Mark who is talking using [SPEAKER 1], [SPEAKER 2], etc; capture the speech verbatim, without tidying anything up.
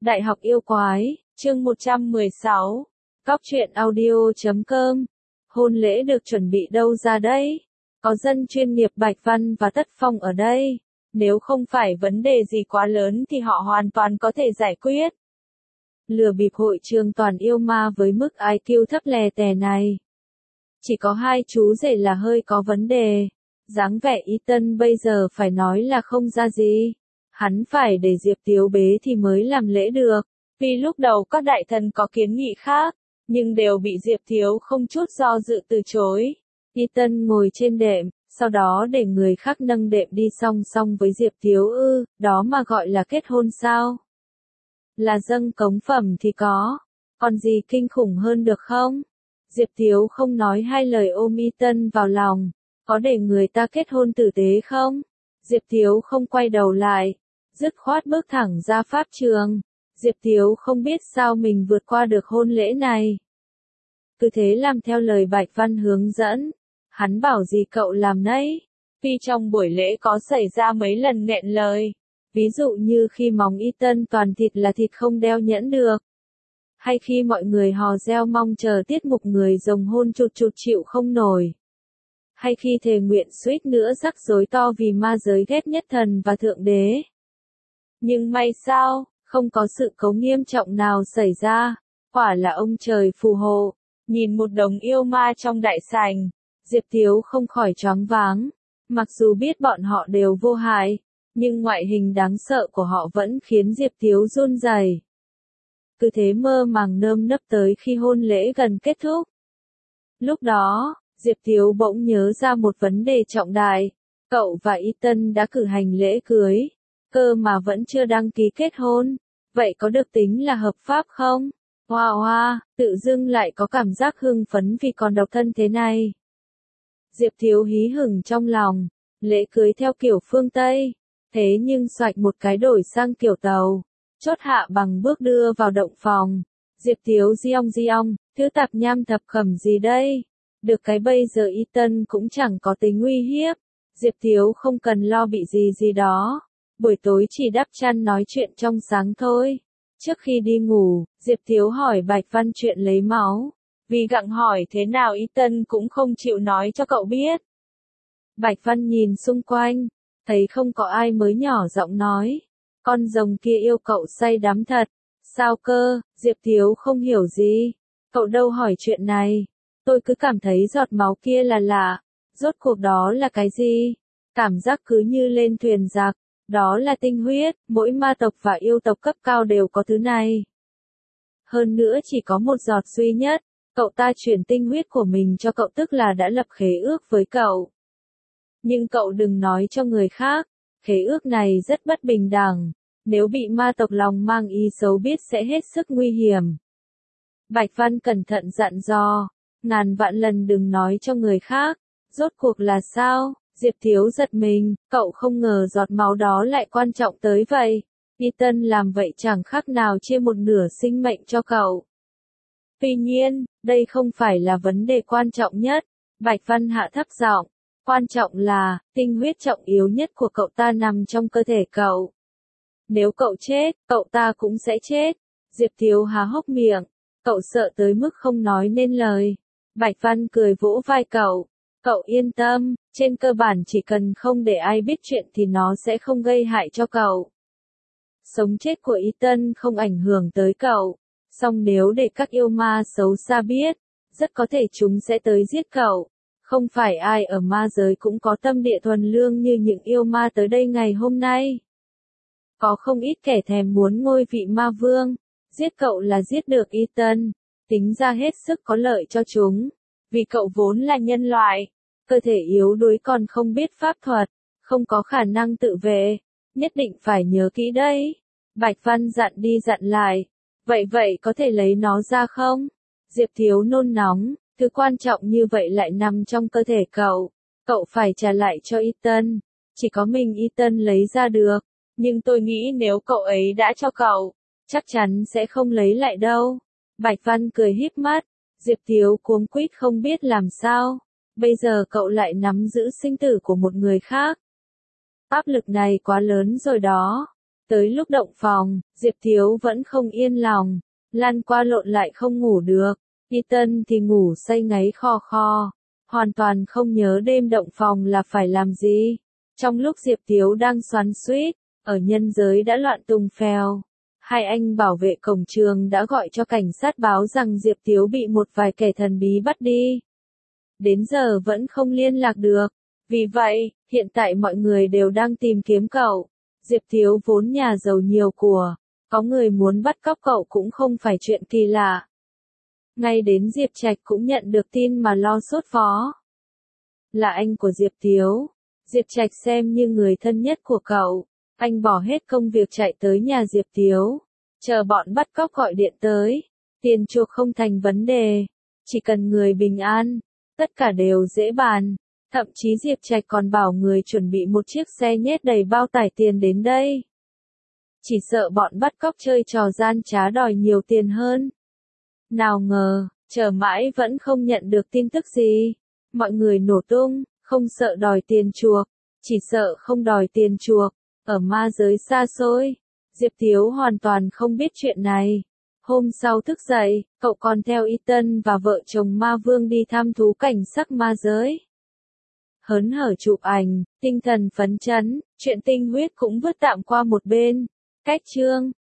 [SPEAKER 1] Đại học yêu quái, chương một trăm mười sáu. Cóc truyện audio chấm com. Hôn lễ được chuẩn bị đâu ra đấy? Có dân chuyên nghiệp Bạch Văn và Tất Phong ở đây. Nếu không phải vấn đề gì quá lớn thì họ hoàn toàn có thể giải quyết. Lừa bịp hội trường toàn yêu ma với mức i kiu thấp lè tè này. Chỉ có hai chú rể là hơi có vấn đề. Dáng vẻ Ethan bây giờ phải nói là không ra gì. Hắn phải để Diệp Tiếu bế thì mới làm lễ được. Vì lúc đầu các đại thần có kiến nghị khác, nhưng đều bị Diệp Tiếu không chút do dự từ chối. Ethan ngồi trên đệm, sau đó để người khác nâng đệm đi song song với Diệp Tiếu ư, đó mà gọi là kết hôn sao? Là dâng cống phẩm thì có, còn gì kinh khủng hơn được không? Diệp Tiếu không nói hai lời ôm Ethan vào lòng, có để người ta kết hôn tử tế không? Diệp Tiếu không quay đầu lại, dứt khoát bước thẳng ra pháp trường. Diệp Tiếu không biết sao mình vượt qua được hôn lễ này. Cứ thế làm theo lời Bạch Văn hướng dẫn. Hắn bảo gì cậu làm nấy. Vì trong buổi lễ có xảy ra mấy lần nghẹn lời. Ví dụ như khi móng Ethan toàn thịt là thịt không đeo nhẫn được. Hay khi mọi người hò reo mong chờ tiết mục người rồng hôn chụt chụt chịu không nổi. Hay khi thề nguyện suýt nữa rắc rối to vì ma giới ghét nhất thần và thượng đế. Nhưng may sao, không có sự cố nghiêm trọng nào xảy ra, quả là ông trời phù hộ. Nhìn một đống yêu ma trong đại sảnh, Diệp Tiếu không khỏi choáng váng. Mặc dù biết bọn họ đều vô hại, nhưng ngoại hình đáng sợ của họ vẫn khiến Diệp Tiếu run rẩy. Cứ thế mơ màng nơm nấp tới khi hôn lễ gần kết thúc. Lúc đó, Diệp Tiếu bỗng nhớ ra một vấn đề trọng đại. Cậu và Ethan đã cử hành lễ cưới, cơ mà vẫn chưa đăng ký kết hôn. Vậy có được tính là hợp pháp không? Hoa hoa, tự dưng lại có cảm giác hưng phấn vì còn độc thân thế này. Diệp Thiếu hí hửng trong lòng, lễ cưới theo kiểu phương Tây, thế nhưng xoạch một cái đổi sang kiểu tàu, chốt hạ bằng bước đưa vào động phòng. Diệp Thiếu giong giong, thứ tạp nham thập khẩm gì đây? Được cái bây giờ Ethan cũng chẳng có tính nguy hiếp, Diệp Thiếu không cần lo bị gì gì đó. Buổi tối chỉ đắp chăn nói chuyện trong sáng thôi. Trước khi đi ngủ, Diệp Thiếu hỏi Bạch Văn chuyện lấy máu. Vì gặng hỏi thế nào Ethan cũng không chịu nói cho cậu biết. Bạch Văn nhìn xung quanh, thấy không có ai mới nhỏ giọng nói. Con rồng kia yêu cậu say đắm thật. Sao cơ, Diệp Thiếu không hiểu gì. Cậu đâu hỏi chuyện này. Tôi cứ cảm thấy giọt máu kia là lạ. Rốt cuộc đó là cái gì? Cảm giác cứ như lên thuyền giặc. Đó là tinh huyết, mỗi ma tộc và yêu tộc cấp cao đều có thứ này. Hơn nữa chỉ có một giọt duy nhất, cậu ta chuyển tinh huyết của mình cho cậu tức là đã lập khế ước với cậu. Nhưng cậu đừng nói cho người khác, khế ước này rất bất bình đẳng, nếu bị ma tộc lòng mang ý xấu biết sẽ hết sức nguy hiểm. Bạch Văn cẩn thận dặn dò, ngàn vạn lần đừng nói cho người khác, rốt cuộc là sao? Diệp Thiếu giật mình, cậu không ngờ giọt máu đó lại quan trọng tới vậy. Ethan làm vậy chẳng khác nào chia một nửa sinh mệnh cho cậu. Tuy nhiên, đây không phải là vấn đề quan trọng nhất. Bạch Văn hạ thấp giọng. Quan trọng là, tinh huyết trọng yếu nhất của cậu ta nằm trong cơ thể cậu. Nếu cậu chết, cậu ta cũng sẽ chết. Diệp Thiếu há hốc miệng. Cậu sợ tới mức không nói nên lời. Bạch Văn cười vỗ vai cậu. Cậu yên tâm, trên cơ bản chỉ cần không để ai biết chuyện thì nó sẽ không gây hại cho cậu. Sống chết của Ethan không ảnh hưởng tới cậu, song nếu để các yêu ma xấu xa biết, rất có thể chúng sẽ tới giết cậu. Không phải ai ở ma giới cũng có tâm địa thuần lương như những yêu ma tới đây ngày hôm nay. Có không ít kẻ thèm muốn ngôi vị ma vương, giết cậu là giết được Ethan, tính ra hết sức có lợi cho chúng. Vì cậu vốn là nhân loại, cơ thể yếu đuối còn không biết pháp thuật, không có khả năng tự vệ, nhất định phải nhớ kỹ đấy. Bạch Văn dặn đi dặn lại, vậy vậy có thể lấy nó ra không? Diệp Thiếu nôn nóng, thứ quan trọng như vậy lại nằm trong cơ thể cậu, cậu phải trả lại cho Ethan, chỉ có mình Ethan lấy ra được, nhưng tôi nghĩ nếu cậu ấy đã cho cậu, chắc chắn sẽ không lấy lại đâu. Bạch Văn cười híp mắt. Diệp Thiếu cuống quýt không biết làm sao, bây giờ cậu lại nắm giữ sinh tử của một người khác. Áp lực này quá lớn rồi đó, Tới lúc động phòng, Diệp Thiếu vẫn không yên lòng, lăn qua lộn lại không ngủ được, Ethan thì ngủ say ngáy khò khò, hoàn toàn không nhớ đêm động phòng là phải làm gì. Trong lúc Diệp Thiếu đang xoắn xuýt, ở nhân giới đã loạn tung phèo. Hai anh bảo vệ cổng trường đã gọi cho cảnh sát báo rằng Diệp Thiếu bị một vài kẻ thần bí bắt đi. Đến giờ vẫn không liên lạc được. Vì vậy, hiện tại mọi người đều đang tìm kiếm cậu. Diệp Thiếu vốn nhà giàu nhiều của, có người muốn bắt cóc cậu cũng không phải chuyện kỳ lạ. Ngay đến Diệp Trạch cũng nhận được tin mà lo sốt vó. Là anh của Diệp Thiếu. Diệp Trạch xem như người thân nhất của cậu. Anh bỏ hết công việc chạy tới nhà Diệp Thiếu. Chờ bọn bắt cóc gọi điện tới. Tiền chuộc không thành vấn đề. Chỉ cần người bình an. Tất cả đều dễ bàn. Thậm chí Diệp Trạch còn bảo người chuẩn bị một chiếc xe nhét đầy bao tải tiền đến đây. Chỉ sợ bọn bắt cóc chơi trò gian trá đòi nhiều tiền hơn. Nào ngờ, chờ mãi vẫn không nhận được tin tức gì. Mọi người nổ tung, không sợ đòi tiền chuộc, chỉ sợ không đòi tiền chuộc. Ở ma giới xa xôi, Diệp Thiếu hoàn toàn không biết chuyện này. Hôm sau thức dậy, cậu còn theo Ethan và vợ chồng Ma Vương đi thăm thú cảnh sắc ma giới. Hớn hở chụp ảnh, tinh thần phấn chấn, chuyện tinh huyết cũng vứt tạm qua một bên. Cách chương